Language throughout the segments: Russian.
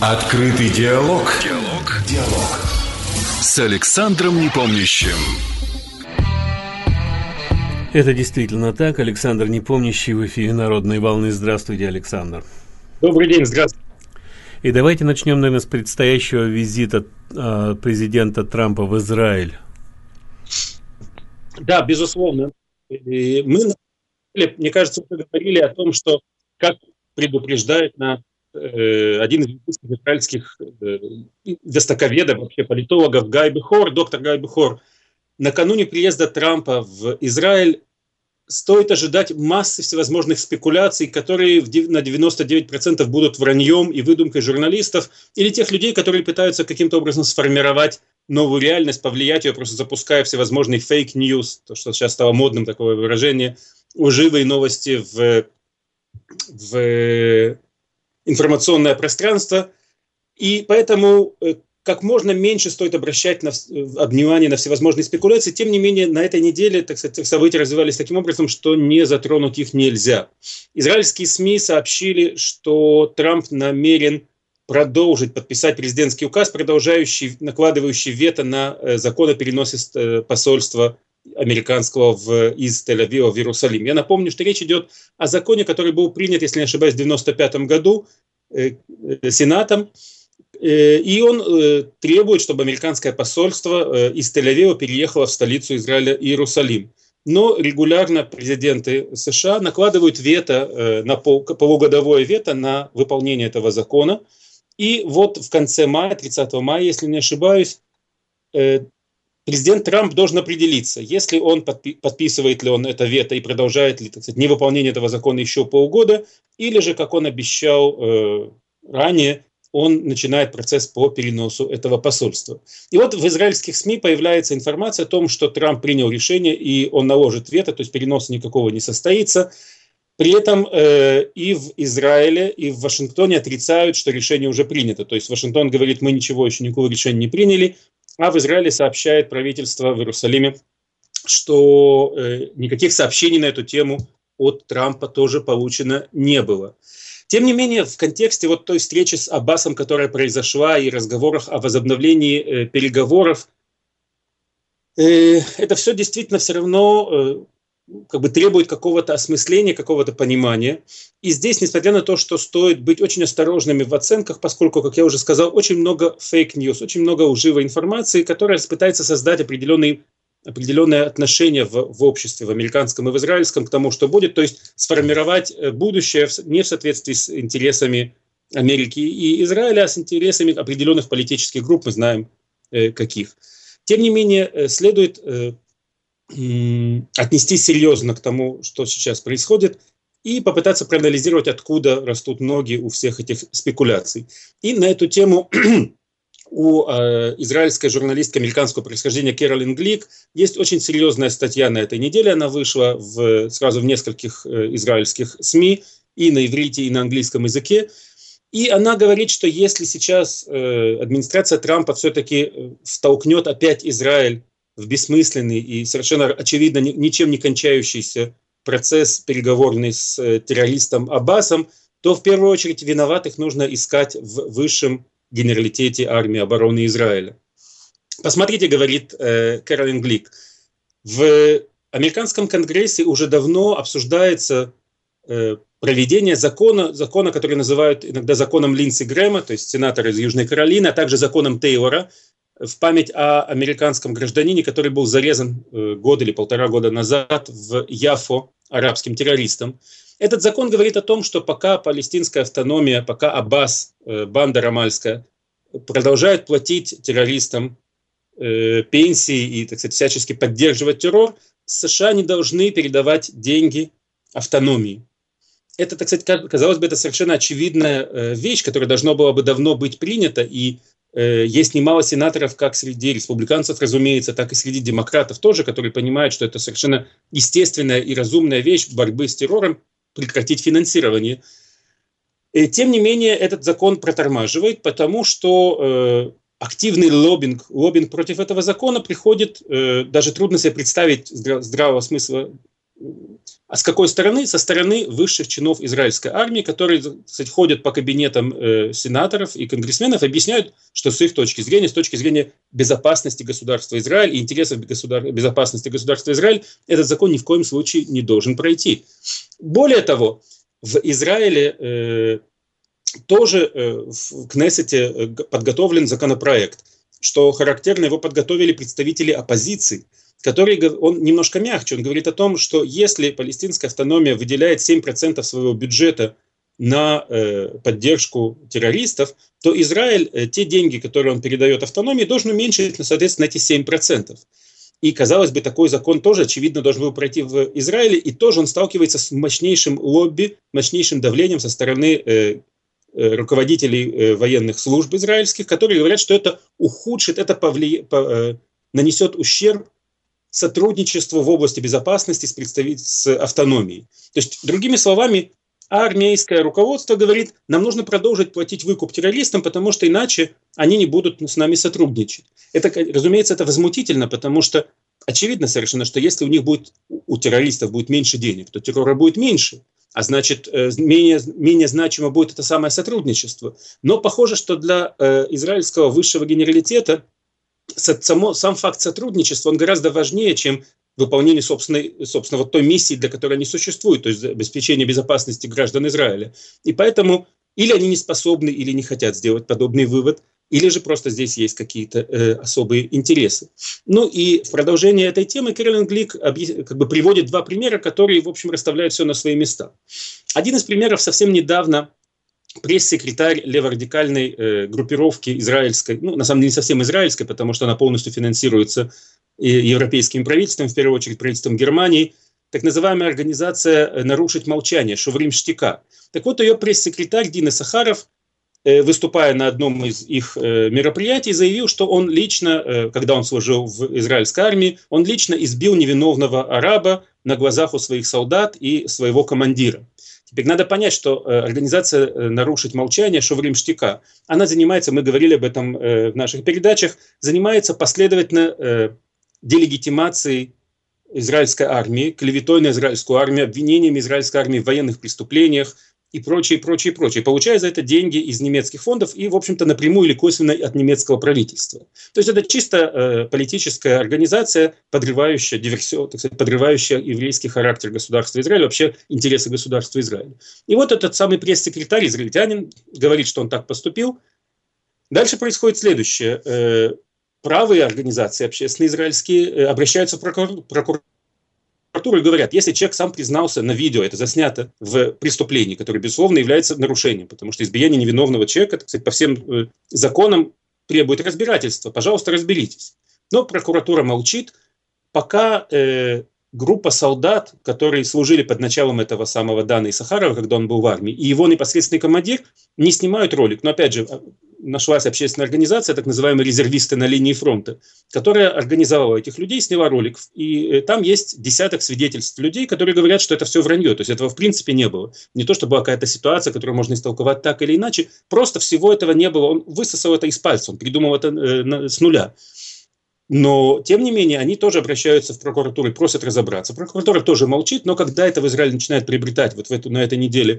Открытый диалог. Диалог. С Александром Непомнящим. Это действительно так. Александр Непомнящий в эфире Народной волны. Здравствуйте, Александр. Добрый день, здравствуйте. И давайте начнем, наверное, с предстоящего визита президента Трампа в Израиль. Да, безусловно. Мы, мне кажется, уже говорили о том, что, как предупреждает один из израильских востоковедов, вообще политологов, доктор Гай Бехор, накануне приезда Трампа в Израиль стоит ожидать массы всевозможных спекуляций, которые на 99% будут враньем и выдумкой журналистов или тех людей, которые пытаются каким-то образом сформировать новую реальность, повлиять ее, просто запуская всевозможные фейк-ньюс, то, что сейчас стало модным, такое выражение, лживые новости в информационное пространство. И поэтому как можно меньше стоит обращать внимание на всевозможные спекуляции. Тем не менее, на этой неделе, так сказать, события развивались таким образом, что не затронуть их нельзя. Израильские СМИ сообщили, что Трамп намерен продолжить подписать президентский указ, накладывающий вето на закон о переносе посольства американского из Тель-Авива в Иерусалим. Я напомню, что речь идет о законе, который был принят, если не ошибаюсь, в 1995 году Сенатом. И он требует, чтобы американское посольство из Тель-Авива переехало в столицу Израиля Иерусалим. Но регулярно президенты США накладывают полугодовое вето на выполнение этого закона. И вот в конце мая, 30 мая, если не ошибаюсь, президент Трамп должен определиться, если он подписывает ли он это вето и продолжает ли, так сказать, невыполнение этого закона еще полгода, или же, как он обещал ранее, он начинает процесс по переносу этого посольства. И вот в израильских СМИ появляется информация о том, что Трамп принял решение, и он наложит вето, то есть переноса никакого не состоится. При этом и в Израиле, и в Вашингтоне отрицают, что решение уже принято. То есть Вашингтон говорит, мы никакого решения не приняли, а в Израиле сообщает правительство в Иерусалиме, что никаких сообщений на эту тему от Трампа тоже получено не было. Тем не менее, в контексте вот той встречи с Аббасом, которая произошла, и разговорах о возобновлении переговоров, это все действительно все равно требует какого-то осмысления, какого-то понимания. И здесь, несмотря на то, что стоит быть очень осторожными в оценках, поскольку, как я уже сказал, очень много фейк-ньюс, очень много лживой информации, которая пытается создать определенные отношения в обществе, в американском и в израильском к тому, что будет, то есть сформировать будущее не в соответствии с интересами Америки и Израиля, а с интересами определенных политических групп, мы знаем каких. Тем не менее, следует отнестись серьезно к тому, что сейчас происходит, и попытаться проанализировать, откуда растут ноги у всех этих спекуляций. И на эту тему у израильской журналистки американского происхождения Кэролин Глик есть очень серьезная статья на этой неделе. Она вышла сразу в нескольких израильских СМИ, и на иврите, и на английском языке. И она говорит, что если сейчас администрация Трампа все-таки втолкнет опять Израиль в бессмысленный и совершенно очевидно ничем не кончающийся процесс переговорный с террористом Аббасом, то в первую очередь виноватых нужно искать в высшем генералитете армии обороны Израиля. Посмотрите, говорит Кэролин Глик, в американском конгрессе уже давно обсуждается проведение закона, который называют иногда законом Линдси Грэма, то есть сенатора из Южной Каролины, а также законом Тейлора, в память о американском гражданине, который был зарезан год или полтора года назад в Яффо арабским террористом. Этот закон говорит о том, что пока палестинская автономия, пока Аббас, банда рамальская, продолжает платить террористам пенсии и, так сказать, всячески поддерживать террор, США не должны передавать деньги автономии. Это, так сказать, казалось бы, это совершенно очевидная вещь, которая должна была бы давно быть принята, и есть немало сенаторов, как среди республиканцев, разумеется, так и среди демократов тоже, которые понимают, что это совершенно естественная и разумная вещь борьбы с террором, прекратить финансирование. И, тем не менее, этот закон протормаживает, потому что активный лоббинг против этого закона приходит, даже трудно себе представить здравого смысла А с какой стороны? Со стороны высших чинов израильской армии, которые, кстати, ходят по кабинетам сенаторов и конгрессменов, объясняют, что с их точки зрения, с точки зрения безопасности государства Израиль и интересов безопасности государства Израиль, этот закон ни в коем случае не должен пройти. Более того, в Израиле тоже в Кнессете подготовлен законопроект, что характерно, его подготовили представители оппозиции, он немножко мягче, он говорит о том, что если палестинская автономия выделяет 7% своего бюджета на поддержку террористов, то Израиль те деньги, которые он передает автономии, должен уменьшить, соответственно, эти 7%. И, казалось бы, такой закон тоже, очевидно, должен был пройти в Израиле, и тоже он сталкивается с мощнейшим лобби, мощнейшим давлением со стороны руководителей военных служб израильских, которые говорят, что это ухудшит, это нанесет ущерб сотрудничеству в области безопасности с автономией. То есть, другими словами, армейское руководство говорит, нам нужно продолжить платить выкуп террористам, потому что иначе они не будут с нами сотрудничать. Это, разумеется, это возмутительно, потому что очевидно совершенно, что если у террористов будет меньше денег, то террора будет меньше. А значит, менее значимо будет это самое сотрудничество. Но похоже, что для израильского высшего генералитета сам факт сотрудничества, он гораздо важнее, чем выполнение собственно вот той миссии, для которой они существуют, то есть обеспечение безопасности граждан Израиля. И поэтому или они не способны, или не хотят сделать подобный вывод, или же просто здесь есть какие-то особые интересы. Ну и в продолжение этой темы Кэролин Глик приводит два примера, которые, в общем, расставляют все на свои места. Один из примеров совсем недавно пресс-секретарь леворадикальной группировки израильской, на самом деле не совсем израильской, потому что она полностью финансируется европейским правительством, в первую очередь правительством Германии, так называемая организация «Нарушить молчание», Шоврим Штика. Так вот, ее пресс-секретарь Дина Сахаров, выступая на одном из их мероприятий, заявил, что он лично, когда он служил в израильской армии, он лично избил невиновного араба на глазах у своих солдат и своего командира. Теперь надо понять, что организация «Нарушить молчание», Шоврим Штика, она занимается, мы говорили об этом в наших передачах, занимается последовательно делегитимацией израильской армии, клеветой на израильскую армию, обвинениями израильской армии в военных преступлениях и прочее, прочее, прочее. Получая за это деньги из немецких фондов и, в общем-то, напрямую или косвенно от немецкого правительства. То есть это чисто политическая организация, подрывающая подрывающая еврейский характер государства Израиль, вообще интересы государства Израиля. И вот этот самый пресс-секретарь, израильтянин, говорит, что он так поступил. Дальше происходит следующее. Правые организации общественные израильские обращаются в прокуратуру и говорят, если человек сам признался на видео, это заснято в преступлении, которое, безусловно, является нарушением, потому что избиение невиновного человека, кстати, по всем законам требует разбирательства. Пожалуйста, разберитесь. Но прокуратура молчит, пока группа солдат, которые служили под началом этого самого Дана Исахарова, когда он был в армии, и его непосредственный командир не снимают ролик. Но опять же, нашлась общественная организация, так называемые резервисты на линии фронта, которая организовала этих людей, сняла ролик. И там есть десяток свидетельств людей, которые говорят, что это все вранье. То есть этого в принципе не было. Не то, что была какая-то ситуация, которую можно истолковать так или иначе. Просто всего этого не было. Он высосал это из пальца, он придумал это с нуля. Но, тем не менее, они тоже обращаются в прокуратуру и просят разобраться. Прокуратура тоже молчит, но когда это в Израиле начинает приобретать на этой неделе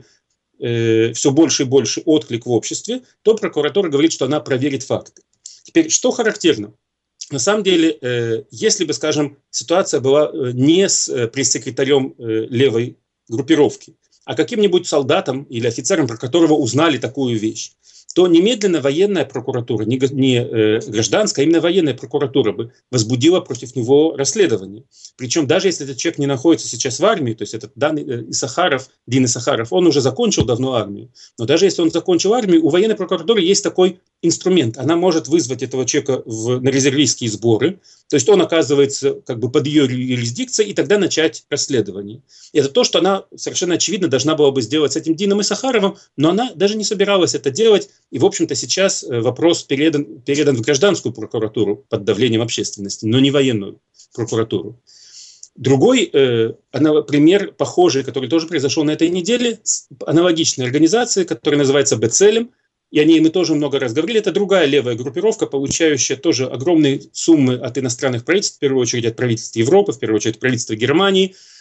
все больше и больше отклик в обществе, то прокуратура говорит, что она проверит факты. Теперь, что характерно? На самом деле, если бы, скажем, ситуация была не с пресс-секретарем левой группировки, а каким-нибудь солдатом или офицером, про которого узнали такую вещь, то немедленно военная прокуратура, не гражданская, а именно военная прокуратура бы возбудила против него расследование. Причем даже если этот человек не находится сейчас в армии, то есть этот Дин Исахаров, он уже закончил давно армию, но даже если он закончил армию, у военной прокуратуры есть такой инструмент. Она может вызвать этого человека на резервистские сборы, то есть он оказывается под ее юрисдикцией, и тогда начать расследование. И это то, что она совершенно очевидно должна была бы сделать с этим Дином Исахаровым, но она даже не собиралась это делать. И, в общем-то, сейчас вопрос передан в гражданскую прокуратуру под давлением общественности, но не военную прокуратуру. Другой пример похожий, который тоже произошел на этой неделе, с аналогичной организацией, которая называется Бецелем, и о ней мы тоже много раз говорили, это другая левая группировка, получающая тоже огромные суммы от иностранных правительств, в первую очередь от правительства Европы, в первую очередь от правительства Германии,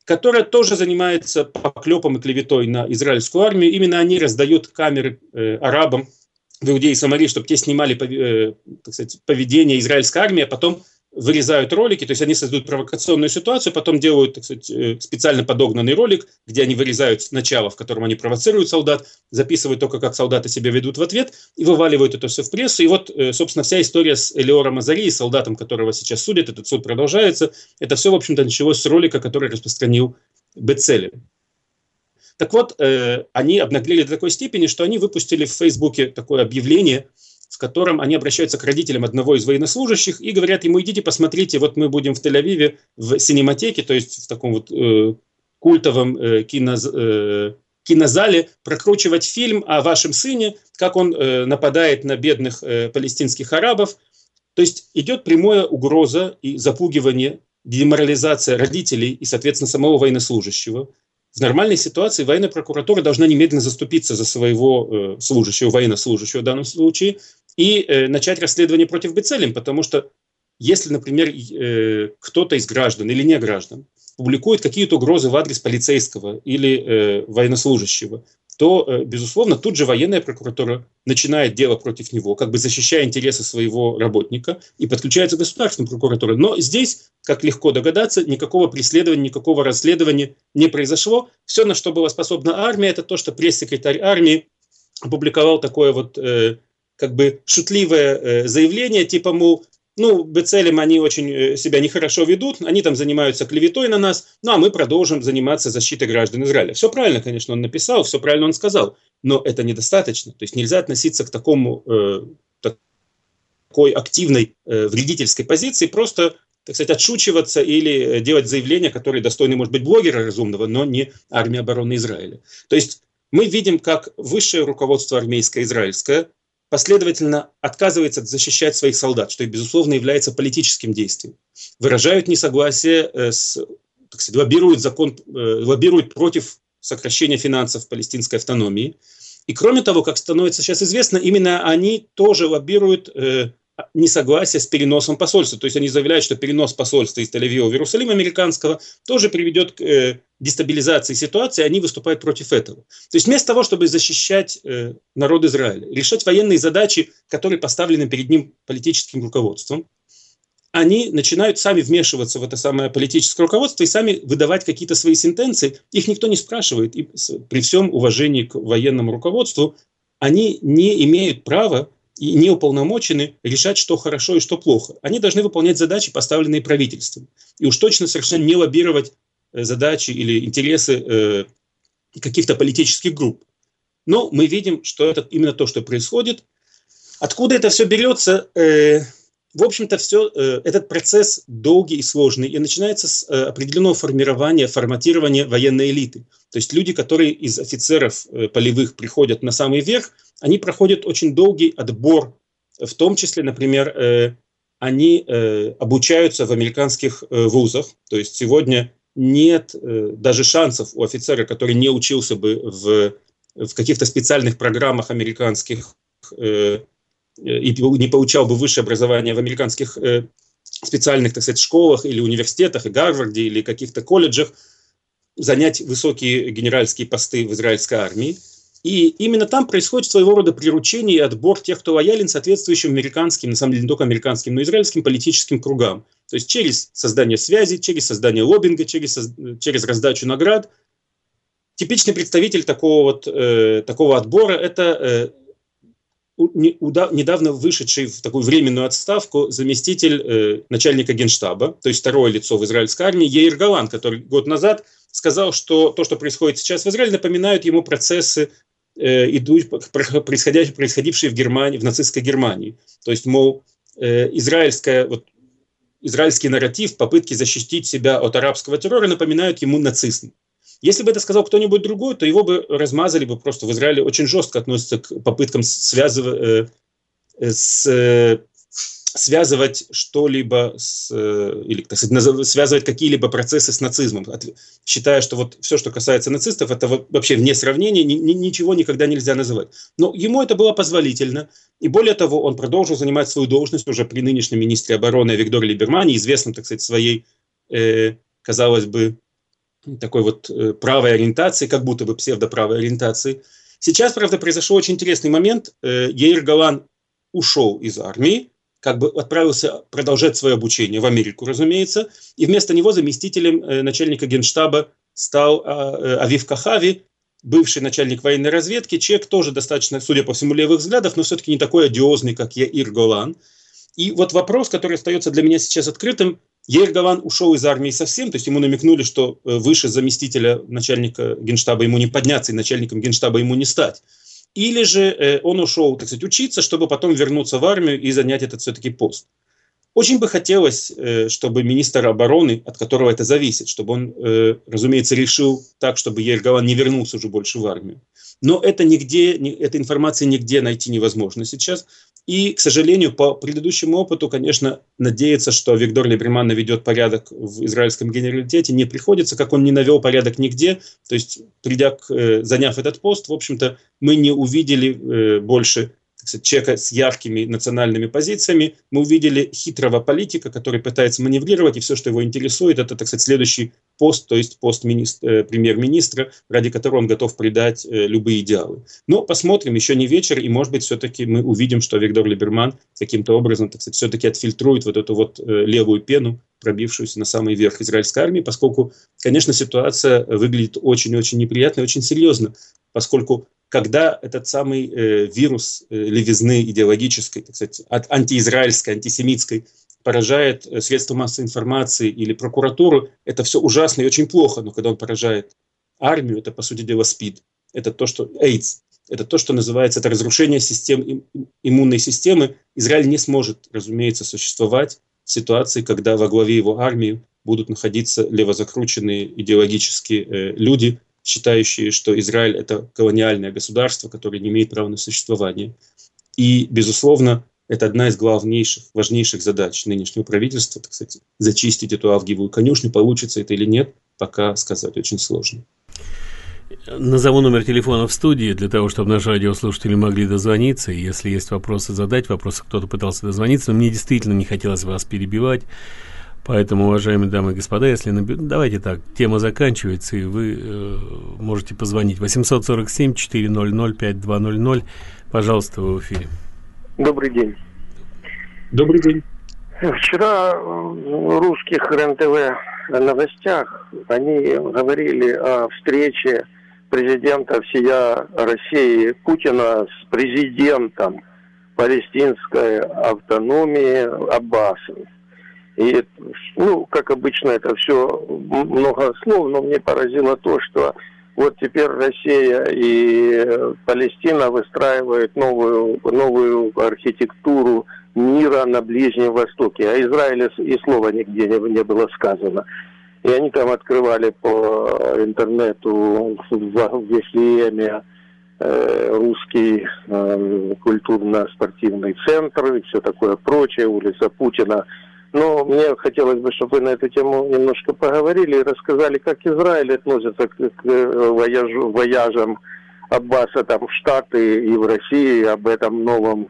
которая тоже занимается поклепом и клеветой на израильскую армию. Именно они раздают камеры арабам в Иудее и Самарии, чтобы те снимали, так сказать, поведение израильской армии, а потом вырезают ролики, то есть они создают провокационную ситуацию, потом делают, так сказать, специально подогнанный ролик, где они вырезают начало, в котором они провоцируют солдат, записывают только, как солдаты себя ведут в ответ, и вываливают это все в прессу. И вот, собственно, вся история с Элиором Азари, солдатом, которого сейчас судят, этот суд продолжается, это все, в общем-то, началось с ролика, который распространил Бецелель. Так вот, они обнаглели до такой степени, что они выпустили в Фейсбуке такое объявление, в котором они обращаются к родителям одного из военнослужащих и говорят ему: идите посмотрите, вот мы будем в Тель-Авиве в синематеке, то есть в таком вот культовом кинозале, прокручивать фильм о вашем сыне, как он нападает на бедных палестинских арабов. То есть идет прямая угроза и запугивание, деморализация родителей и, соответственно, самого военнослужащего. В нормальной ситуации военная прокуратура должна немедленно заступиться за своего служащего, военнослужащего в данном случае, и начать расследование против Бецелем, потому что если, например, кто-то из граждан или не граждан публикует какие-то угрозы в адрес полицейского или военнослужащего, то, безусловно, тут же военная прокуратура начинает дело против него, как бы защищая интересы своего работника, и подключается государственная прокуратура. Но здесь, как легко догадаться, никакого преследования, никакого расследования не произошло. Все, на что была способна армия, это то, что пресс-секретарь армии опубликовал такое вот как бы шутливое заявление, типа, мол, ну, Бецелем они очень себя нехорошо ведут, они там занимаются клеветой на нас, ну, а мы продолжим заниматься защитой граждан Израиля. Все правильно, конечно, он написал, все правильно он сказал, но это недостаточно. То есть нельзя относиться к такой активной вредительской позиции, просто, так сказать, отшучиваться или делать заявления, которые достойны, может быть, блогера разумного, но не армии обороны Израиля. То есть мы видим, как высшее руководство армейское израильское последовательно отказывается защищать своих солдат, что, безусловно, является политическим действием. Выражают несогласие, так сказать, лоббируют против сокращения финансов палестинской автономии. И кроме того, как становится сейчас известно, именно они тоже лоббируют несогласие с переносом посольства. То есть они заявляют, что перенос посольства из Тель-Авива в Иерусалим американского тоже приведет к дестабилизации ситуации, они выступают против этого. То есть вместо того, чтобы защищать народ Израиля, решать военные задачи, которые поставлены перед ним политическим руководством, они начинают сами вмешиваться в это самое политическое руководство и сами выдавать какие-то свои сентенции. Их никто не спрашивает. И при всем уважении к военному руководству они не имеют права и не уполномочены решать, что хорошо и что плохо. Они должны выполнять задачи, поставленные правительством. И уж точно совершенно не лоббировать задачи или интересы каких-то политических групп. Но мы видим, что это именно то, что происходит. Откуда это все берется? В общем-то, этот процесс долгий и сложный, и начинается с определенного форматирования военной элиты. То есть люди, которые из офицеров полевых приходят на самый верх, они проходят очень долгий отбор, в том числе, например, они обучаются в американских вузах. То есть сегодня нет даже шансов у офицера, который не учился бы в каких-то специальных программах американских, и не получал бы высшее образование в американских специальных, так сказать, школах или университетах, и Гарварде, или каких-то колледжах, занять высокие генеральские посты в израильской армии. И именно там происходит своего рода приручение и отбор тех, кто лоялен соответствующим американским, на самом деле не только американским, но и израильским политическим кругам. То есть через создание связей, через создание лоббинга, через раздачу наград. Типичный представитель такого отбора – это недавно вышедший в такую временную отставку заместитель начальника генштаба, то есть второе лицо в израильской армии, Яир Галан, который год назад сказал, что то, что происходит сейчас в Израиле, напоминают ему процессы, происходившие в Германии, в нацистской Германии. То есть, мол, израильский нарратив, попытки защитить себя от арабского террора напоминают ему нацизм. Если бы это сказал кто-нибудь другой, то его бы размазали бы просто. В Израиле очень жестко относятся к попыткам связывать что-либо или, так сказать, связывать какие-либо процессы с нацизмом, считая, что вот все, что касается нацистов, это вообще вне сравнения, ничего никогда нельзя называть. Но ему это было позволительно, и более того, он продолжил занимать свою должность уже при нынешнем министре обороны Викторе Либермане, известном, так сказать, своей, казалось бы, такой вот правой ориентации, как будто бы псевдоправой ориентации. Сейчас, правда, произошел очень интересный момент. Яир Голан ушел из армии, как бы отправился продолжать свое обучение в Америку, разумеется, и вместо него заместителем начальника Генштаба стал Авив Кахави, бывший начальник военной разведки, человек тоже достаточно, судя по всему, левых взглядов, но все-таки не такой одиозный, как Яир Голан. И вот вопрос, который остается для меня сейчас открытым: Яир Голан ушел из армии совсем, то есть ему намекнули, что выше заместителя начальника Генштаба ему не подняться, и начальником Генштаба ему не стать. Или же он ушел, так сказать, учиться, чтобы потом вернуться в армию и занять этот все-таки пост. Очень бы хотелось, чтобы министр обороны, от которого это зависит, чтобы он, разумеется, решил так, чтобы Яир Голан не вернулся уже больше в армию. Но это нигде, этой информации нигде найти невозможно сейчас. И, к сожалению, по предыдущему опыту, конечно, надеяться, что Авигдор Либерман наведет порядок в израильском генералитете, не приходится, как он не навел порядок нигде. То есть, заняв этот пост, в общем-то, мы не увидели больше, так сказать, человека с яркими национальными позициями. Мы увидели хитрого политика, который пытается маневрировать, и все, что его интересует, это, так сказать, следующий пост, то есть пост премьер-министра, ради которого он готов предать любые идеалы. Но посмотрим, еще не вечер, и, может быть, все-таки мы увидим, что Авигдор Либерман каким-то образом, так сказать, все-таки отфильтрует вот эту вот левую пену, пробившуюся на самый верх израильской армии, поскольку, конечно, ситуация выглядит очень-очень неприятно и очень серьезно, поскольку когда этот самый вирус левизны идеологической, так сказать, антиизраильской, антисемитской, поражает средства массовой информации или прокуратуру, это все ужасно и очень плохо. Но когда он поражает армию, это, по сути дела, СПИД. Это то, что AIDS. Это то, что называется, это разрушение систем, иммунной системы. Израиль не сможет, разумеется, существовать в ситуации, когда во главе его армии будут находиться левозакрученные идеологические люди, считающие, что Израиль – это колониальное государство, которое не имеет права на существование. И, безусловно, это одна из главнейших, важнейших задач нынешнего правительства, так сказать, зачистить эту авгиевую конюшню. Получится это или нет, пока сказать очень сложно. Назову номер телефона в студии, для того, чтобы наши радиослушатели могли дозвониться. И если есть вопросы, задать вопросы. Кто-то пытался дозвониться, но мне действительно не хотелось вас перебивать. Поэтому, уважаемые дамы и господа, давайте так, тема заканчивается, и вы можете позвонить. 847-400-5200. Пожалуйста, вы в эфире. Добрый день. Добрый день. Вчера в русских РЕН-ТВ новостях они говорили о встрече президента всея России Путина с президентом палестинской автономии Аббасом. И, как обычно, это все много слов, но мне поразило то, что вот теперь Россия и Палестина выстраивают новую архитектуру мира на Ближнем Востоке. О Израиле и слова нигде не было сказано. И они там открывали по интернету в Вифлееме русский культурно-спортивный центр и все такое прочее, улица Путина. Но мне хотелось бы, чтобы вы на эту тему немножко поговорили и рассказали, как Израиль относится к вояжам Аббаса там, в Штаты и в России, об этом новой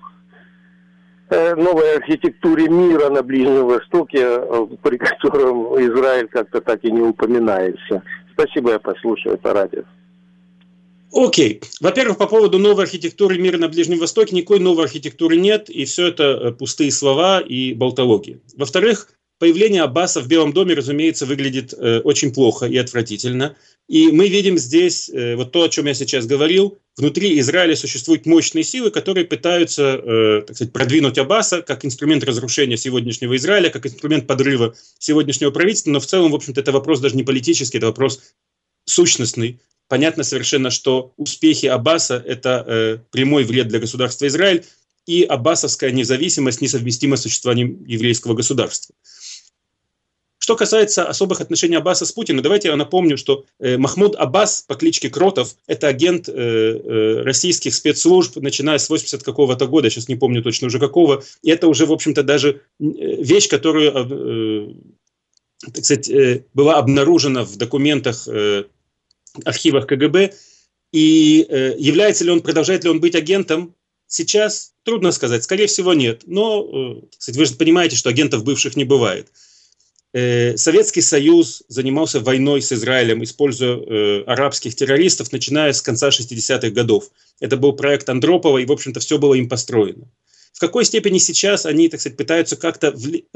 архитектуре мира на Ближнем Востоке, при котором Израиль как-то так и не упоминается. Спасибо, я послушаю по радио. Окей. Во-первых, по поводу новой архитектуры мира на Ближнем Востоке, никакой новой архитектуры нет, и все это пустые слова и болтология. Во-вторых, появление Аббаса в Белом доме, разумеется, выглядит очень плохо и отвратительно. И мы видим здесь вот то, о чем я сейчас говорил. Внутри Израиля существуют мощные силы, которые пытаются, так сказать, продвинуть Аббаса как инструмент разрушения сегодняшнего Израиля, как инструмент подрыва сегодняшнего правительства. Но в целом, в общем-то, это вопрос даже не политический, это вопрос сущностный. Понятно совершенно, что успехи Аббаса – это прямой вред для государства Израиль, и аббасовская независимость несовместима с существованием еврейского государства. Что касается особых отношений Аббаса с Путиным, давайте я напомню, что Махмуд Аббас по кличке Кротов – это агент российских спецслужб, начиная с 80 какого-то года, сейчас не помню точно уже какого, и это уже, в общем-то, даже вещь, которую, так сказать, была обнаружена в документах, архивах КГБ, и продолжает ли он быть агентом сейчас, трудно сказать, скорее всего нет, но, кстати, вы же понимаете, что агентов бывших не бывает. Советский Союз занимался войной с Израилем, используя арабских террористов, начиная с конца 60-х годов. Это был проект Андропова, и, в общем-то, все было им построено. В какой степени сейчас они, так сказать, пытаются как-то...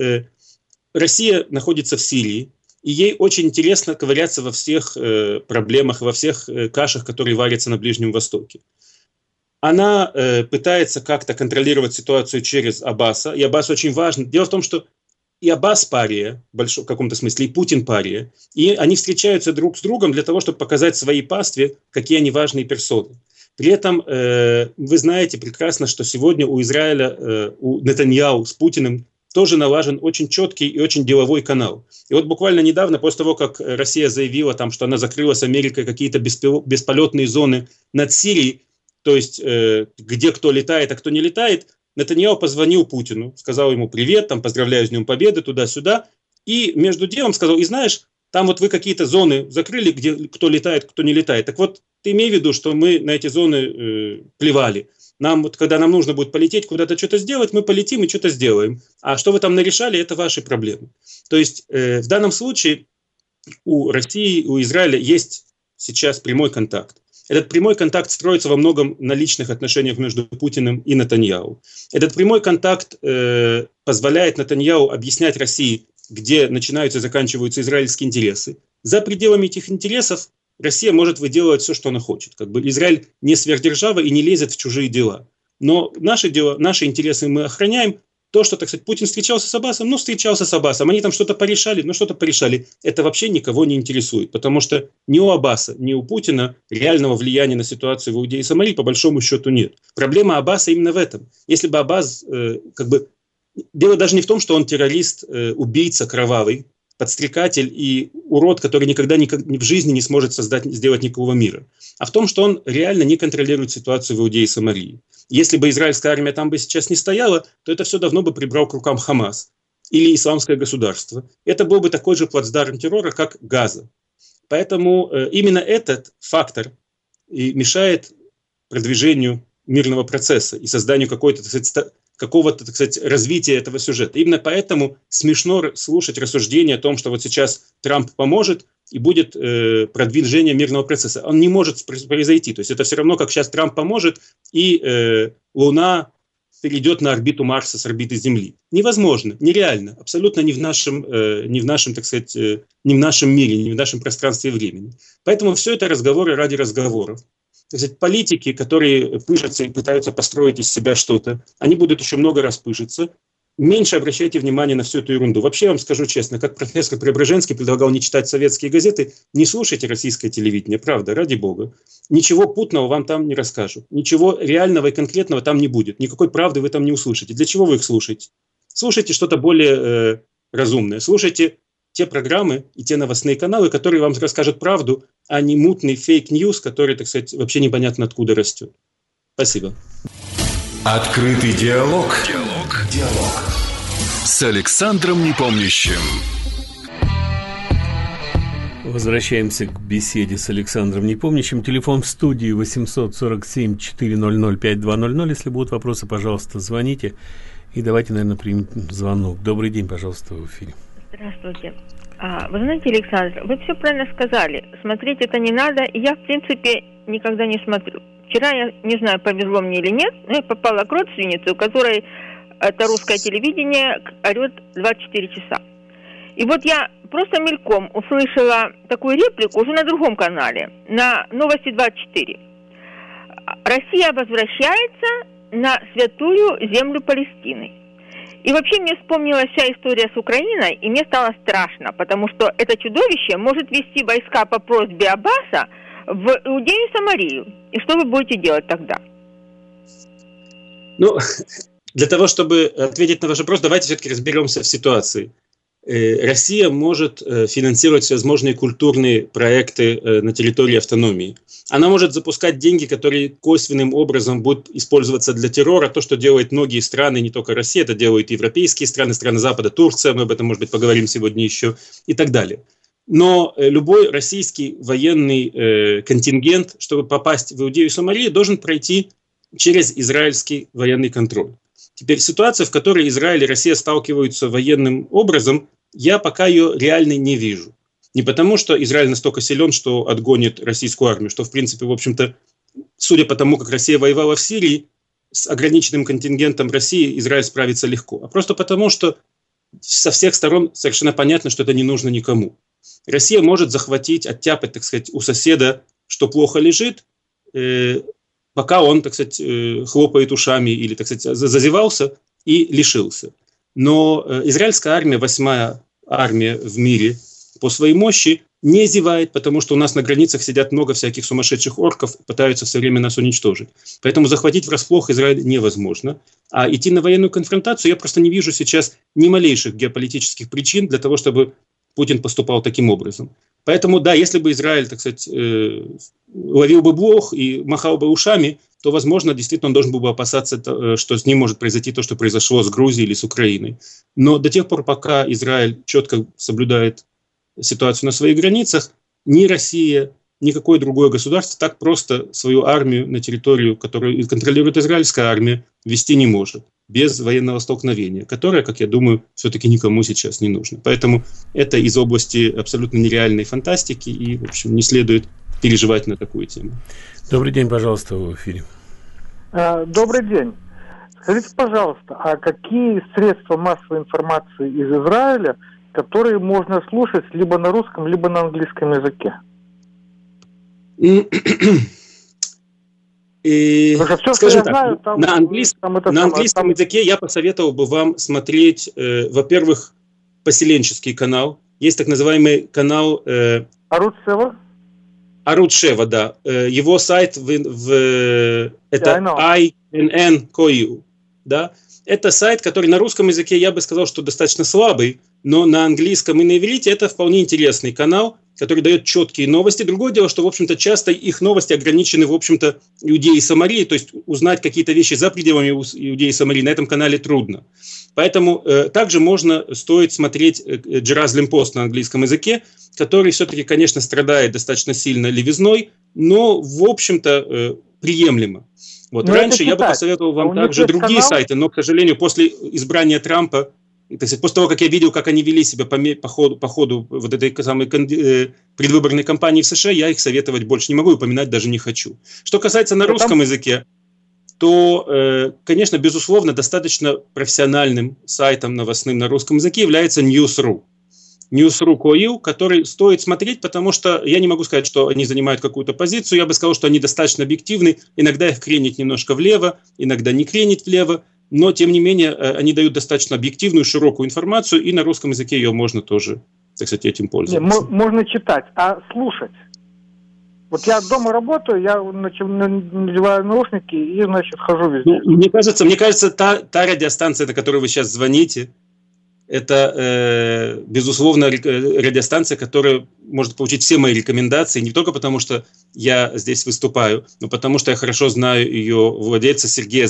Россия находится в Сирии, и ей очень интересно ковыряться во всех проблемах, во всех кашах, которые варятся на Ближнем Востоке. Она пытается как-то контролировать ситуацию через Аббаса, и Аббас очень важен. Дело в том, что и Аббас пария, в каком-то смысле, и Путин пария, и они встречаются друг с другом для того, чтобы показать своей пастве, какие они важные персоны. При этом вы знаете прекрасно, что сегодня у Израиля, у Нетаньяху с Путиным тоже налажен очень четкий и очень деловой канал. И вот буквально недавно, после того, как Россия заявила, там, что она закрыла с Америкой какие-то бесполетные зоны над Сирией, то есть где кто летает, а кто не летает, Нетаньяху позвонил Путину, сказал ему привет, там, поздравляю с Днем Победы, туда-сюда, и между делом сказал, и знаешь, там вот вы какие-то зоны закрыли, где кто летает, кто не летает. Так вот, ты имей в виду, что мы на эти зоны плевали. Нам вот, когда нам нужно будет полететь, куда-то что-то сделать, мы полетим и что-то сделаем. А что вы там нарешали, это ваши проблемы. То есть в данном случае у России, у Израиля есть сейчас прямой контакт. Этот прямой контакт строится во многом на личных отношениях между Путиным и Нетаньяху. Этот прямой контакт позволяет Нетаньяху объяснять России, где начинаются и заканчиваются израильские интересы. За пределами этих интересов Россия может выделывать все, что она хочет. Как бы Израиль не сверхдержава и не лезет в чужие дела. Но наши дела, наши интересы мы охраняем. То, что, так сказать, Путин встречался с Аббасом, ну, встречался с Аббасом. Они там что-то порешали, ну, что-то порешали. Это вообще никого не интересует. Потому что ни у Аббаса, ни у Путина реального влияния на ситуацию в Иудее и Самарии по большому счету нет. Проблема Аббаса именно в этом. Если бы Аббас, дело даже не в том, что он террорист, убийца кровавый, подстрекатель и урод, который никогда в жизни не сможет сделать никакого мира, а в том, что он реально не контролирует ситуацию в Иудее и Самарии. Если бы израильская армия там бы сейчас не стояла, то это все давно бы прибрал к рукам Хамас или исламское государство. Это был бы такой же плацдарм террора, как Газа. Поэтому именно этот фактор и мешает продвижению мирного процесса и созданию какого-то, так сказать, развития этого сюжета. Именно поэтому смешно слушать рассуждения о том, что вот сейчас Трамп поможет и будет продвижение мирного процесса. Он не может произойти. То есть это все равно, как сейчас Трамп поможет, и Луна перейдет на орбиту Марса с орбиты Земли. Невозможно, нереально, абсолютно не в нашем, так сказать, не в нашем мире, не в нашем пространстве и времени. Поэтому все это разговоры ради разговоров. Так сказать, политики, которые пыжатся и пытаются построить из себя что-то, они будут еще много раз пыжиться. Меньше обращайте внимание на всю эту ерунду. Вообще, я вам скажу честно, как профессор Преображенский предлагал не читать советские газеты, не слушайте российское телевидение, правда, ради бога. Ничего путного вам там не расскажут. Ничего реального и конкретного там не будет. Никакой правды вы там не услышите. Для чего вы их слушаете? Слушайте что-то более разумное. Слушайте те программы и те новостные каналы, которые вам расскажут правду, а не мутный фейк-ньюс, который, так сказать, вообще непонятно откуда растет. Спасибо. Открытый диалог. Диалог. С Александром Непомнящим. Возвращаемся к беседе с Александром Непомнящим. Телефон в студии 847-400-5200. Если будут вопросы, пожалуйста, звоните. И давайте, наверное, примем звонок. Добрый день, пожалуйста, в эфире. Здравствуйте. Вы знаете, Александр, вы все правильно сказали. Смотреть это не надо. И я, в принципе, никогда не смотрю. Вчера, я не знаю, повезло мне или нет, но я попала к родственнице, у которой это русское телевидение орет 24 часа. И вот я просто мельком услышала такую реплику уже на другом канале, на Новости 24. Россия возвращается на святую землю Палестины. И вообще мне вспомнилась вся история с Украиной, и мне стало страшно, потому что это чудовище может вести войска по просьбе Аббаса в Иудею и Самарию. И что вы будете делать тогда? Ну, для того, чтобы ответить на ваш вопрос, давайте все-таки разберемся в ситуации. Россия может финансировать всевозможные культурные проекты на территории автономии. Она может запускать деньги, которые косвенным образом будут использоваться для террора. То, что делают многие страны, не только Россия, это делают европейские страны, страны Запада, Турция, мы об этом, может быть, поговорим сегодня еще, и так далее. Но любой российский военный контингент, чтобы попасть в Иудею и Самарию, должен пройти через израильский военный контроль. Теперь ситуация, в которой Израиль и Россия сталкиваются военным образом, я пока ее реально не вижу. Не потому, что Израиль настолько силен, что отгонит российскую армию, что, в принципе, в общем-то, судя по тому, как Россия воевала в Сирии, с ограниченным контингентом России Израиль справится легко. А просто потому, что со всех сторон совершенно понятно, что это не нужно никому. Россия может захватить, оттяпать, так сказать, у соседа, что плохо лежит, пока он, так сказать, хлопает ушами или, так сказать, зазевался и лишился. Но израильская армия, 8-я армия в мире по своей мощи, не зевает, потому что у нас на границах сидят много всяких сумасшедших орков, пытаются все время нас уничтожить. Поэтому захватить врасплох Израиль невозможно. А идти на военную конфронтацию я просто не вижу сейчас ни малейших геополитических причин для того, чтобы Путин поступал таким образом. Поэтому, да, если бы Израиль, так сказать, ловил бы блох и махал бы ушами, то, возможно, действительно он должен был бы опасаться, что с ним может произойти то, что произошло с Грузией или с Украиной. Но до тех пор, пока Израиль четко соблюдает ситуацию на своих границах, ни Россия, ни какое другое государство так просто свою армию на территорию, которую контролирует израильская армия, вести не может без военного столкновения, которое, как я думаю, все-таки никому сейчас не нужно. Поэтому это из области абсолютно нереальной фантастики, и, в общем, не следует переживать на такую тему. Добрый день, пожалуйста, в эфире. Добрый день. Скажите, пожалуйста, а какие средства массовой информации из Израиля, которые можно слушать либо на русском, либо на английском языке? Скажем так, на английском языке я посоветовал бы вам смотреть, во-первых, поселенческий канал. Есть так называемый канал Арут Шева, да. Его сайт это INN.co.il, да. Это сайт, который на русском языке, я бы сказал, что достаточно слабый, но на английском и на иврите это вполне интересный канал, который дает четкие новости. Другое дело, что, в общем-то, часто их новости ограничены, в общем-то, Иудеей и Самарии, то есть узнать какие-то вещи за пределами Иудеи и Самарии на этом канале трудно. Поэтому также стоит смотреть Jerusalem Post на английском языке, который все-таки, конечно, страдает достаточно сильно левизной, но, в общем-то, приемлемо. Вот. Раньше я бы посоветовал вам также другие сайты, но, к сожалению, после избрания Трампа, после того, как я видел, как они вели себя по ходу вот этой самой предвыборной кампании в США, я их советовать больше не могу, упоминать даже не хочу. Что касается на русском языке, то, конечно, безусловно, достаточно профессиональным сайтом новостным на русском языке является News.ru. News.ru, который стоит смотреть, потому что я не могу сказать, что они занимают какую-то позицию, я бы сказал, что они достаточно объективны, иногда их кренит немножко влево, иногда не кренит влево, но, тем не менее, они дают достаточно объективную, широкую информацию, и на русском языке ее можно тоже, так сказать, этим пользоваться. Можно читать, а слушать? Вот я дома работаю, я надеваю наушники и, значит, хожу везде. Мне кажется, та радиостанция, на которую вы сейчас звоните, это, безусловно, радиостанция, которая может получить все мои рекомендации, не только потому, что я здесь выступаю, но потому, что я хорошо знаю ее владельца Сергея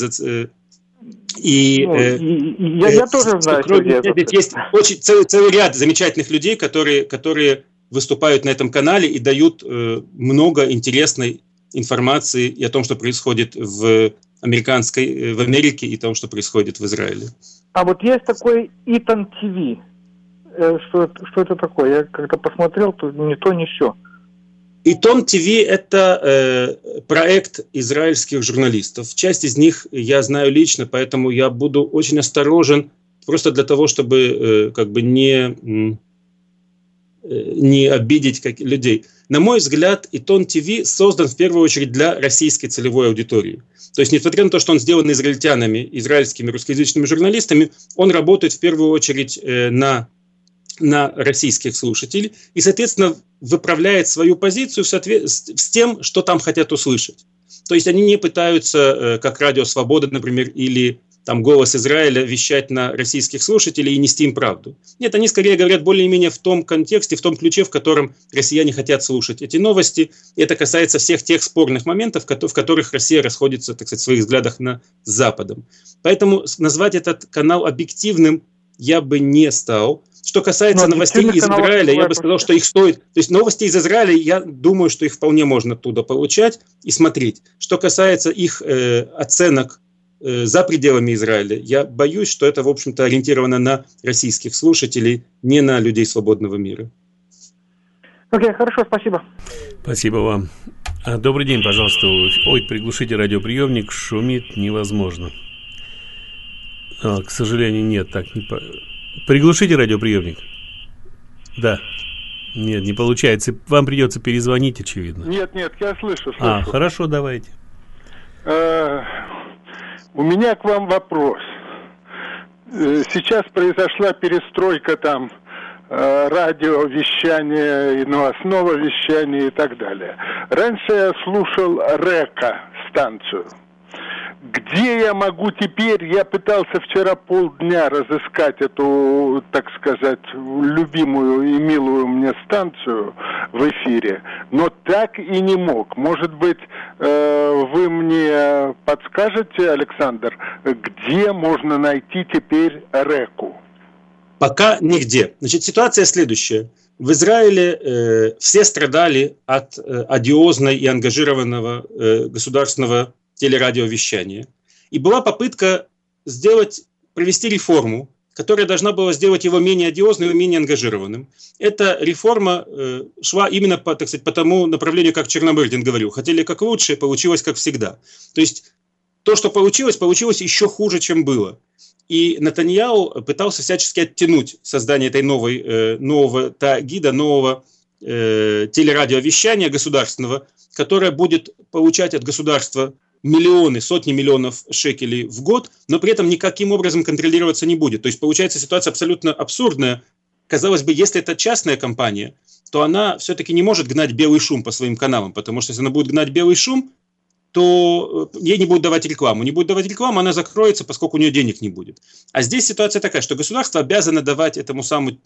я тоже знаю. Ведь есть целый ряд замечательных людей, которые выступают на этом канале и дают много интересной информации и о том, что происходит в Америке, и о том, что происходит в Израиле. А вот есть такой Итан ТВ. Что это такое? Я когда посмотрел, то не то, ни сё. Итон ТВ – это проект израильских журналистов. Часть из них я знаю лично, поэтому я буду очень осторожен, просто для того, чтобы как бы не обидеть людей. На мой взгляд, Итон ТВ создан в первую очередь для российской целевой аудитории. То есть, несмотря на то, что он сделан израильтянами, израильскими русскоязычными журналистами, он работает в первую очередь на российских слушателей и, соответственно, выправляет свою позицию с тем, что там хотят услышать. То есть они не пытаются, как Радио Свобода, например, или там «Голос Израиля», вещать на российских слушателей и нести им правду. Нет, они скорее говорят более-менее в том контексте, в том ключе, в котором россияне хотят слушать эти новости. И это касается всех тех спорных моментов, в которых Россия расходится, так сказать, в своих взглядах с Западом. Поэтому назвать этот канал объективным я бы не стал. Что касается новостей из Израиля, я бы сказал, что их стоит... То есть новости из Израиля, я думаю, что их вполне можно оттуда получать и смотреть. Что касается их оценок за пределами Израиля, я боюсь, что это, в общем-то, ориентировано на российских слушателей, не на людей свободного мира. Окей, хорошо, спасибо. Спасибо вам. Добрый день, пожалуйста. Ой, приглушите радиоприемник, шумит невозможно. К сожалению, нет, так не... Приглушите радиоприемник. Да. Нет, не получается. Вам придется перезвонить, очевидно. Нет, я слышу. Хорошо, давайте. У меня к вам вопрос. Сейчас произошла перестройка там радиовещания, новостного вещания и так далее. Раньше я слушал РЕКа станцию. Где я могу теперь? Я пытался вчера полдня разыскать эту, так сказать, любимую и милую мне станцию в эфире, но так и не мог. Может быть, вы мне подскажете, Александр, где можно найти теперь РЕКу? Пока нигде. Значит, ситуация следующая. В Израиле все страдали от одиозной и ангажированного государственного телерадиовещания. И была попытка провести реформу, которая должна была сделать его менее одиозным и менее ангажированным. Эта реформа шла именно по тому направлению, как Черномырдин говорил. Хотели как лучше, получилось как всегда. То есть то, что получилось еще хуже, чем было. И Нетаньяху пытался всячески оттянуть создание этой нового тагида, нового телерадиовещания государственного, которое будет получать от государства миллионы, сотни миллионов шекелей в год, но при этом никаким образом контролироваться не будет. То есть получается ситуация абсолютно абсурдная. Казалось бы, если это частная компания, то она все-таки не может гнать белый шум по своим каналам, потому что если она будет гнать белый шум, то ей не будут давать рекламу. Не будет давать рекламу, она закроется, поскольку у нее денег не будет. А здесь ситуация такая, что государство обязано давать этому самому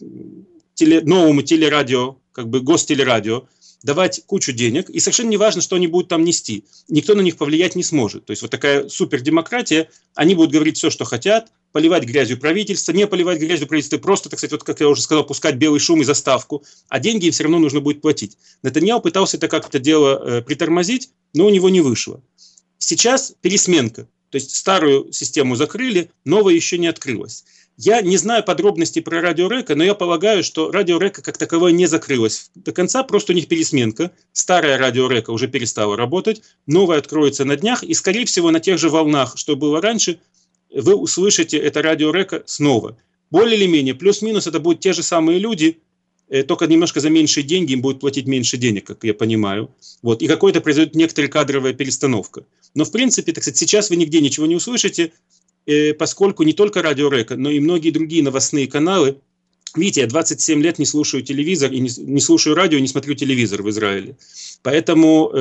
новому телерадио, гостелерадио, давать кучу денег, и совершенно не важно, что они будут там нести. Никто на них повлиять не сможет. То есть вот такая супердемократия, они будут говорить все, что хотят, поливать грязью правительство, не поливать грязью правительство, просто, так сказать, вот как я уже сказал, пускать белый шум и заставку, а деньги им все равно нужно будет платить. Нетаньяху пытался это дело притормозить, но у него не вышло. Сейчас пересменка. То есть старую систему закрыли, новая еще не открылась. Я не знаю подробностей про радио Река, но я полагаю, что радио Река как таковое не закрылось до конца, просто у них пересменка. Старая радио Река уже перестала работать, новая откроется на днях, и, скорее всего, на тех же волнах, что было раньше, вы услышите это радио Река снова. Более или менее, плюс-минус, это будут те же самые люди, только немножко за меньшие деньги им будут платить меньше денег, как я понимаю. Вот. И какой-то произойдет некоторая кадровая перестановка. Но, в принципе, так сказать, сейчас вы нигде ничего не услышите, поскольку не только радио Река, но и многие другие новостные каналы. Видите, я 27 лет не слушаю телевизор, и не слушаю радио, и не смотрю телевизор в Израиле. Поэтому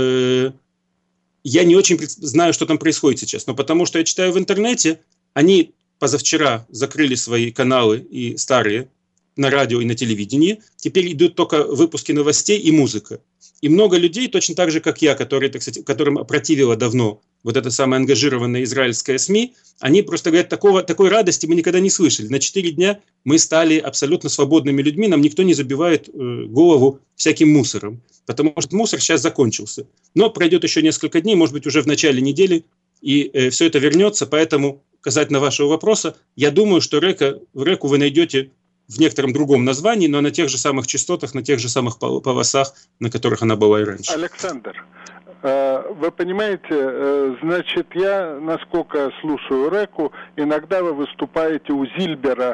я не очень знаю, что там происходит сейчас. Но потому что я читаю в интернете, они позавчера закрыли свои каналы и старые на радио и на телевидении. Теперь идут только выпуски новостей и музыка. И много людей, точно так же, как я, которым опротивило давно вот эта самая ангажированная израильская СМИ, они просто говорят, такой радости мы никогда не слышали. На 4 дня мы стали абсолютно свободными людьми, нам никто не забивает голову всяким мусором, потому что мусор сейчас закончился. Но пройдет еще несколько дней, может быть, уже в начале недели, и все это вернется. Поэтому, касательно вашего вопроса, я думаю, что в Реку вы найдете в некотором другом названии, но на тех же самых частотах, на тех же самых полосах, на которых она была и раньше. Александр, вы понимаете, значит, я, насколько слушаю Реку, иногда вы выступаете у Зильбера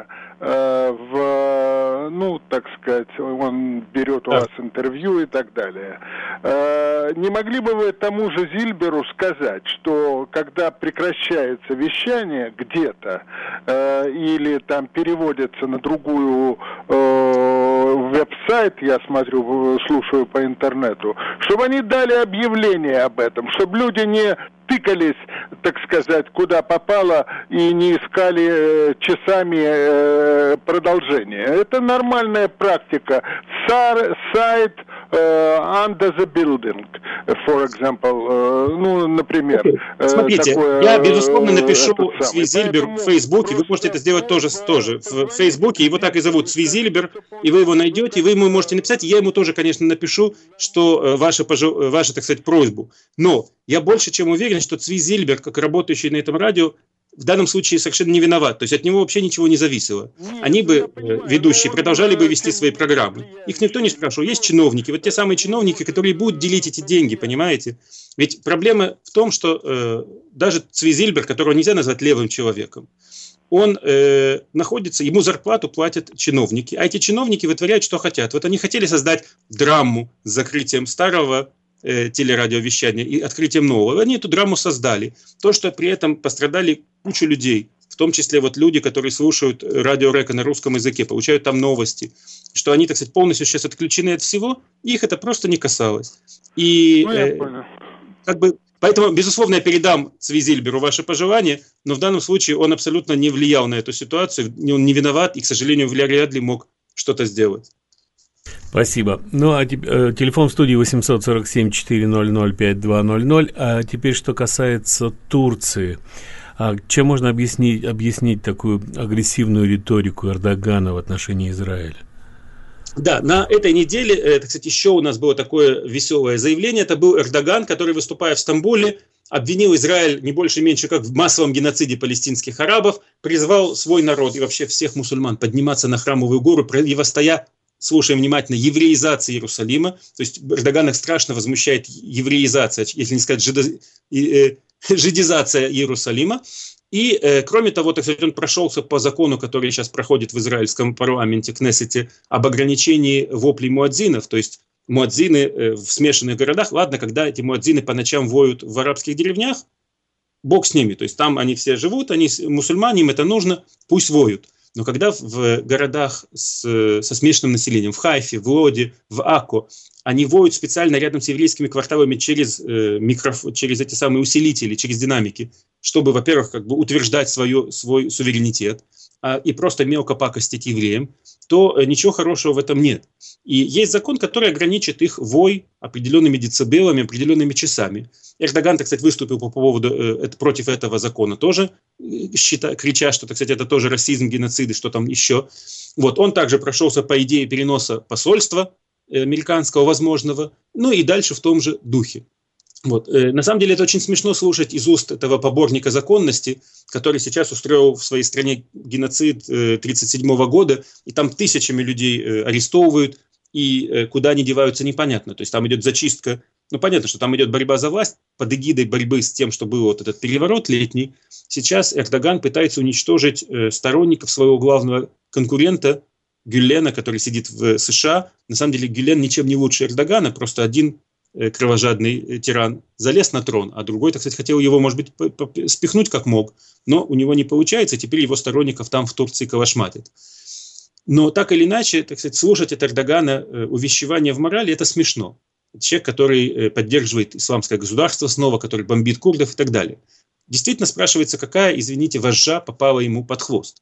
так сказать, он берет у вас интервью и так далее. Не могли бы вы тому же Зильберу сказать, что когда прекращается вещание где-то или там переводится на другую веб-сайт, я слушаю по интернету, чтобы они дали объявление об этом, чтобы люди не тыкались, так сказать, куда попало и не искали часами продолжение. Это нормальная практика. Сайт under the building, for example, ну, например. Смотрите, такое, я, безусловно, напишу Цви Зильбер в Фейсбуке, вы можете это сделать тоже в Фейсбуке, его так и зовут, Цви Зильбер, и вы его найдете, и вы ему можете написать, я ему тоже, конечно, напишу, что ваша, так сказать, просьбу. Но я больше чем уверен, что Цви Зильбер, как работающий на этом радио, в данном случае совершенно не виноват. То есть от него вообще ничего не зависело. Они бы, ведущие, продолжали бы вести свои программы. Их никто не спрашивал. Есть чиновники, вот те самые чиновники, которые будут делить эти деньги, понимаете? Ведь проблема в том, что даже Цви Зильбер, которого нельзя назвать левым человеком, он находится, ему зарплату платят чиновники, а эти чиновники вытворяют, что хотят. Вот они хотели создать драму с закрытием старого телерадиовещания и открытием нового. Они эту драму создали. То, что при этом пострадали куча людей, в том числе вот люди, которые слушают радио Река на русском языке, получают там новости, что они, так сказать, полностью сейчас отключены от всего, их это просто не касалось. И поэтому, безусловно, я передам Цви Зильберу ваши пожелания, но в данном случае он абсолютно не влиял на эту ситуацию, он не виноват, и, к сожалению, вряд ли мог что-то сделать. Спасибо. Ну, а телефон в студии 847-400-5200. А теперь, что касается Турции. Чем можно объяснить такую агрессивную риторику Эрдогана в отношении Израиля? Да, на этой неделе, так сказать, еще у нас было такое веселое заявление. Это был Эрдоган, который, выступая в Стамбуле, обвинил Израиль не больше меньше как в массовом геноциде палестинских арабов, призвал свой народ и вообще всех мусульман подниматься на Храмовую гору, противостоя, слушаем внимательно, евреизации Иерусалима. То есть Эрдогана страшно возмущает евреизация, если не сказать жидизация Иерусалима. И, кроме того, так сказать, он прошелся по закону, который сейчас проходит в израильском парламенте, Кнессете, об ограничении воплей муадзинов. То есть муадзины в смешанных городах, ладно, когда эти муадзины по ночам воют в арабских деревнях, бог с ними. То есть там они все живут, они мусульмане, им это нужно, пусть воют. Но когда в городах со смешанным населением, в Хайфе, в Лоде, в Акко, они воют специально рядом с еврейскими кварталами через эти самые усилители, через динамики, чтобы, во-первых, как бы утверждать свой суверенитет и просто мелко пакостить евреям, то ничего хорошего в этом нет. И есть закон, который ограничит их вой определенными децибелами, определенными часами. Эрдоган, так сказать, выступил по поводу против этого закона тоже, крича, что, так сказать, это тоже расизм, геноцид и что там еще. Вот, он также прошелся по идее переноса посольства американского возможного, ну и дальше в том же духе. Вот. На самом деле это очень смешно слушать из уст этого поборника законности, который сейчас устроил в своей стране геноцид 1937 года, и там тысячами людей арестовывают, и куда они деваются, непонятно. То есть там идет зачистка, ну понятно, что там идет борьба за власть, под эгидой борьбы с тем, что был вот этот переворот летний. Сейчас Эрдоган пытается уничтожить сторонников своего главного конкурента Гюлена, который сидит в США. На самом деле Гюлен ничем не лучше Эрдогана, просто один кровожадный тиран залез на трон, а другой, так сказать, хотел его, может быть, спихнуть как мог, но у него не получается, и теперь его сторонников там в Турции калашматят. Но так или иначе, так сказать, слушать от Эрдогана увещевания в морали – это смешно. Это человек, который поддерживает исламское государство снова, который бомбит курдов и так далее. Действительно спрашивается, какая, извините, вожжа попала ему под хвост.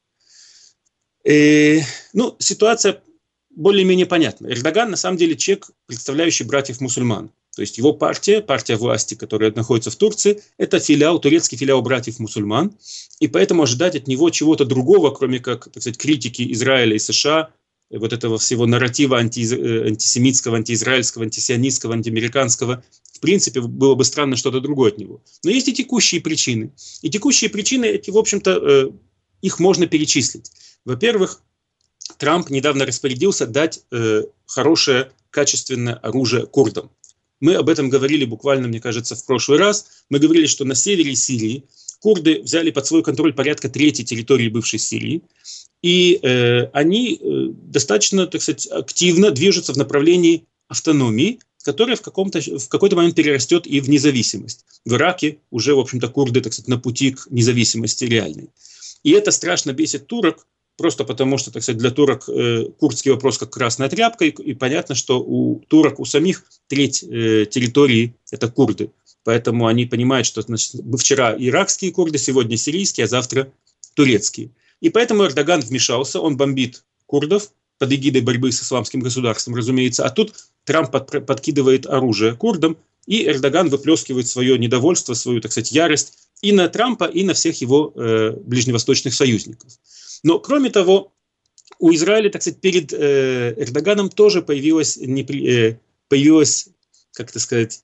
Ну, ситуация более-менее понятна. Эрдоган, на самом деле, человек, представляющий братьев-мусульман. То есть его партия власти, которая находится в Турции, это турецкий филиал братьев-мусульман, и поэтому ожидать от него чего-то другого, кроме как, так сказать, критики Израиля и США, вот этого всего нарратива антисемитского, антиизраильского, антисионистского, антиамериканского, в принципе, было бы странно что-то другое от него. Но есть и текущие причины. И текущие причины, эти, в общем-то, их можно перечислить. Во-первых, Трамп недавно распорядился дать хорошее, качественное оружие курдам. Мы об этом говорили буквально, мне кажется, в прошлый раз. Мы говорили, что на севере Сирии курды взяли под свой контроль порядка трети территории бывшей Сирии. И они достаточно, так сказать, активно движутся в направлении автономии, которая в какой-то момент перерастет и в независимость. В Ираке уже, в общем-то, курды, так сказать, на пути к независимости реальной. И это страшно бесит турок, просто потому что, так сказать, для турок курдский вопрос как красная тряпка, и понятно, что у турок, у самих треть территории – это курды. Поэтому они понимают, что, значит, вчера иракские курды, сегодня сирийские, а завтра турецкие. И поэтому Эрдоган вмешался, он бомбит курдов под эгидой борьбы с исламским государством, разумеется. А тут Трамп подкидывает оружие курдам, и Эрдоган выплескивает свое недовольство, свою, так сказать, ярость и на Трампа, и на всех его ближневосточных союзников. Но, кроме того, у Израиля, так сказать, перед Эрдоганом тоже появилась, как это сказать,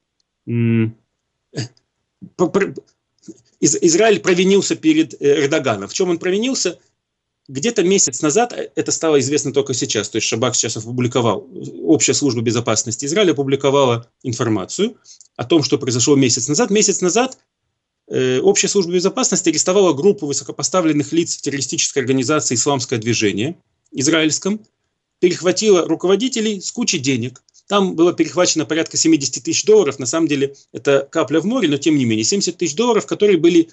Израиль провинился перед Эрдоганом. В чем он провинился? Где-то месяц назад, это стало известно только сейчас, то есть Шабак сейчас опубликовал, Общая служба безопасности Израиля опубликовала информацию о том, что произошло месяц назад. Месяц назад Общая служба безопасности арестовала группу высокопоставленных лиц террористической организации «Исламское движение» израильском, перехватила руководителей с кучей денег. Там было перехвачено порядка 70 тысяч долларов. На самом деле это капля в море, но тем не менее 70 тысяч долларов, которые были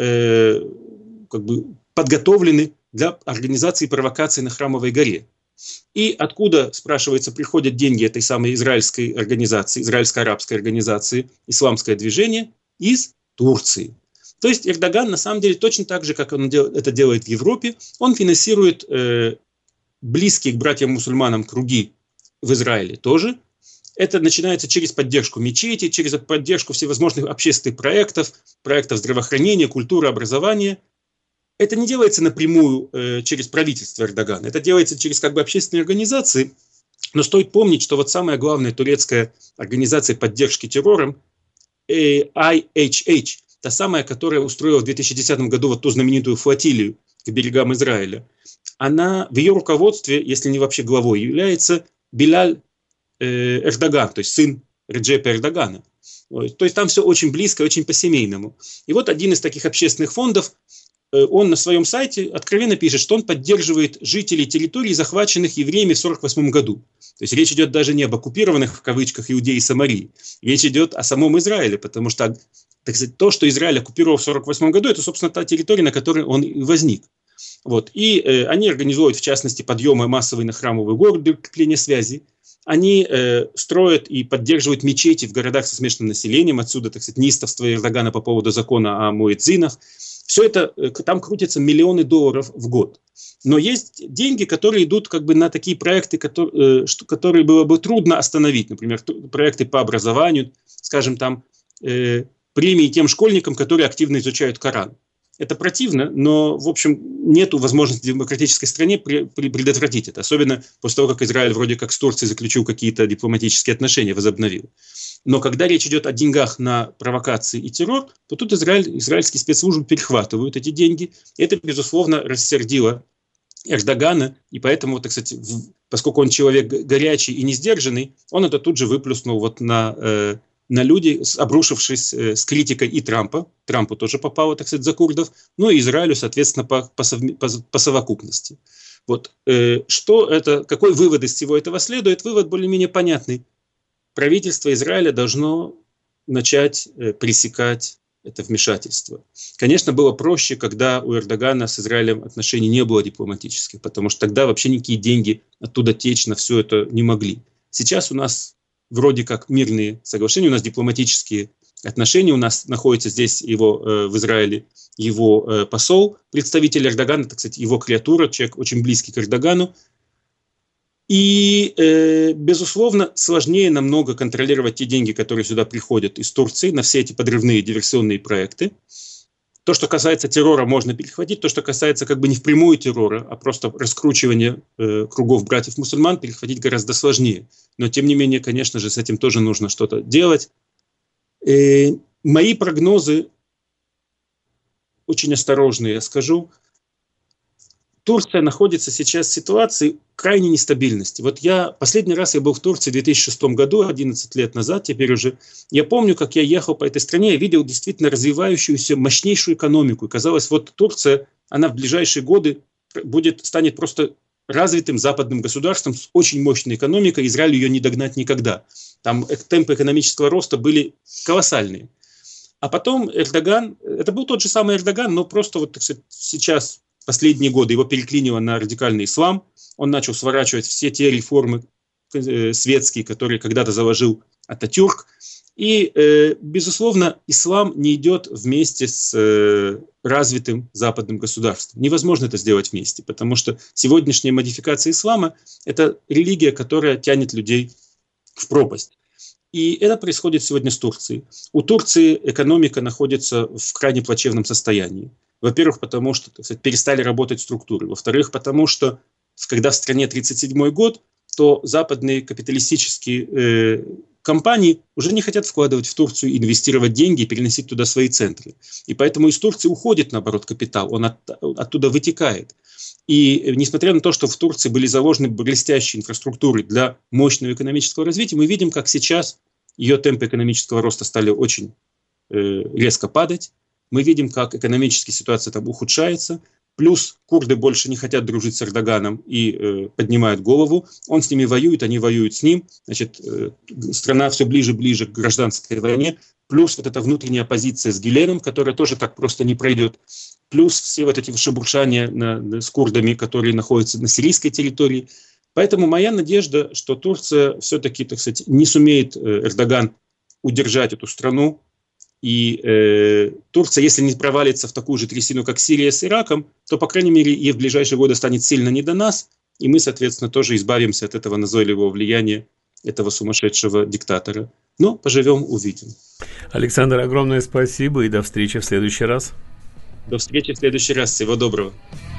подготовлены для организации провокаций на Храмовой горе. И откуда, спрашивается, приходят деньги этой самой израильской организации, израильско-арабской организации «Исламское движение» из Турции. То есть Эрдоган на самом деле точно так же, как он это делает в Европе, он финансирует близкие к братьям-мусульманам круги в Израиле тоже. Это начинается через поддержку мечети, через поддержку всевозможных общественных проектов, проектов здравоохранения, культуры, образования. Это не делается напрямую через правительство Эрдогана, это делается через общественные организации. Но стоит помнить, что вот самая главная турецкая организация поддержки террором, IHH, та самая, которая устроила в 2010 году вот ту знаменитую флотилию к берегам Израиля, она в ее руководстве, если не вообще главой, является Билаль Эрдоган, то есть сын Реджепа Эрдогана. То есть там все очень близко, очень по-семейному. И вот один из таких общественных фондов, он на своем сайте откровенно пишет, что он поддерживает жителей территорий, захваченных евреями в 1948 году. То есть речь идет даже не об оккупированных, в кавычках, Иудеи и Самарии. Речь идет о самом Израиле, потому что, так сказать, то, что Израиль оккупировал в 1948 году, это, собственно, та территория, на которой он и возник. Вот. И они организуют, в частности, подъемы массовые на Храмовую гору для укрепления связи. Они строят и поддерживают мечети в городах со смешанным населением. Отсюда, так сказать, неистовство Эрдогана по поводу закона о муэдзинах. Все это, там крутятся миллионы долларов в год. Но есть деньги, которые идут на такие проекты, которые было бы трудно остановить. Например, проекты по образованию, скажем, там премии тем школьникам, которые активно изучают Коран. Это противно, но, в общем, нет возможности в демократической стране предотвратить это. Особенно после того, как Израиль вроде как с Турцией заключил какие-то дипломатические отношения, возобновил. Но когда речь идет о деньгах на провокации и террор, то тут израильские спецслужбы перехватывают эти деньги. И это, безусловно, рассердило Эрдогана. И поэтому, так сказать, поскольку он человек горячий и несдержанный, он это тут же выплюснул на людей, обрушившись с критикой и Трампа. Трампу тоже попало, так сказать, за курдов. Ну и Израилю, соответственно, по совокупности. Вот. Какой вывод из всего этого следует? Вывод более-менее понятный. Правительство Израиля должно начать пресекать это вмешательство. Конечно, было проще, когда у Эрдогана с Израилем отношений не было дипломатических, потому что тогда вообще никакие деньги оттуда течь на все это не могли. Сейчас у нас вроде как мирные соглашения, у нас дипломатические отношения, у нас находится здесь в Израиле его посол, представитель Эрдогана, так сказать, его креатура, человек очень близкий к Эрдогану. И, безусловно, сложнее намного контролировать те деньги, которые сюда приходят из Турции на все эти подрывные диверсионные проекты. То, что касается террора, можно перехватить. То, что касается не впрямую террора, а просто раскручивания кругов братьев-мусульман, перехватить гораздо сложнее. Но, тем не менее, конечно же, с этим тоже нужно что-то делать. Мои прогнозы очень осторожные, я скажу. Турция находится сейчас в ситуации крайней нестабильности. Вот последний раз я был в Турции в 2006 году, 11 лет назад теперь уже. Я помню, как я ехал по этой стране, я видел действительно развивающуюся мощнейшую экономику. И казалось, вот Турция, она в ближайшие годы станет просто развитым западным государством с очень мощной экономикой. Израилю ее не догнать никогда. Там темпы экономического роста были колоссальные. А потом Эрдоган, это был тот же самый Эрдоган, но просто вот, так сказать, сейчас... Последние годы его переклинило на радикальный ислам. Он начал сворачивать все те реформы светские, которые когда-то заложил Ататюрк. И, безусловно, ислам не идет вместе с развитым западным государством. Невозможно это сделать вместе, потому что сегодняшняя модификация ислама – это религия, которая тянет людей к в пропасть. И это происходит сегодня с Турцией. У Турции экономика находится в крайне плачевном состоянии. Во-первых, потому что, так сказать, перестали работать структуры. Во-вторых, потому что, когда в стране 1937 год, то западные капиталистические компании уже не хотят вкладывать в Турцию, инвестировать деньги и переносить туда свои центры. И поэтому из Турции уходит, наоборот, капитал, он оттуда вытекает. И несмотря на то, что в Турции были заложены блестящие инфраструктуры для мощного экономического развития, мы видим, как сейчас ее темпы экономического роста стали очень резко падать. Мы видим, как экономическая ситуация там ухудшается. Плюс курды больше не хотят дружить с Эрдоганом и поднимают голову. Он с ними воюет, они воюют с ним. Значит, страна все ближе и ближе к гражданской войне. Плюс вот эта внутренняя оппозиция с Гюленом, которая тоже так просто не пройдет. Плюс все вот эти шебуршания с курдами, которые находятся на сирийской территории. Поэтому моя надежда, что Турция все-таки, так сказать, не сумеет Эрдоган удержать эту страну. И Турция, если не провалится в такую же трясину, как Сирия с Ираком, то, по крайней мере, ей в ближайшие годы станет сильно не до нас, и мы, соответственно, тоже избавимся от этого назойливого влияния этого сумасшедшего диктатора. Но поживем, увидим. Александр, огромное спасибо и до встречи в следующий раз. До встречи в следующий раз. Всего доброго.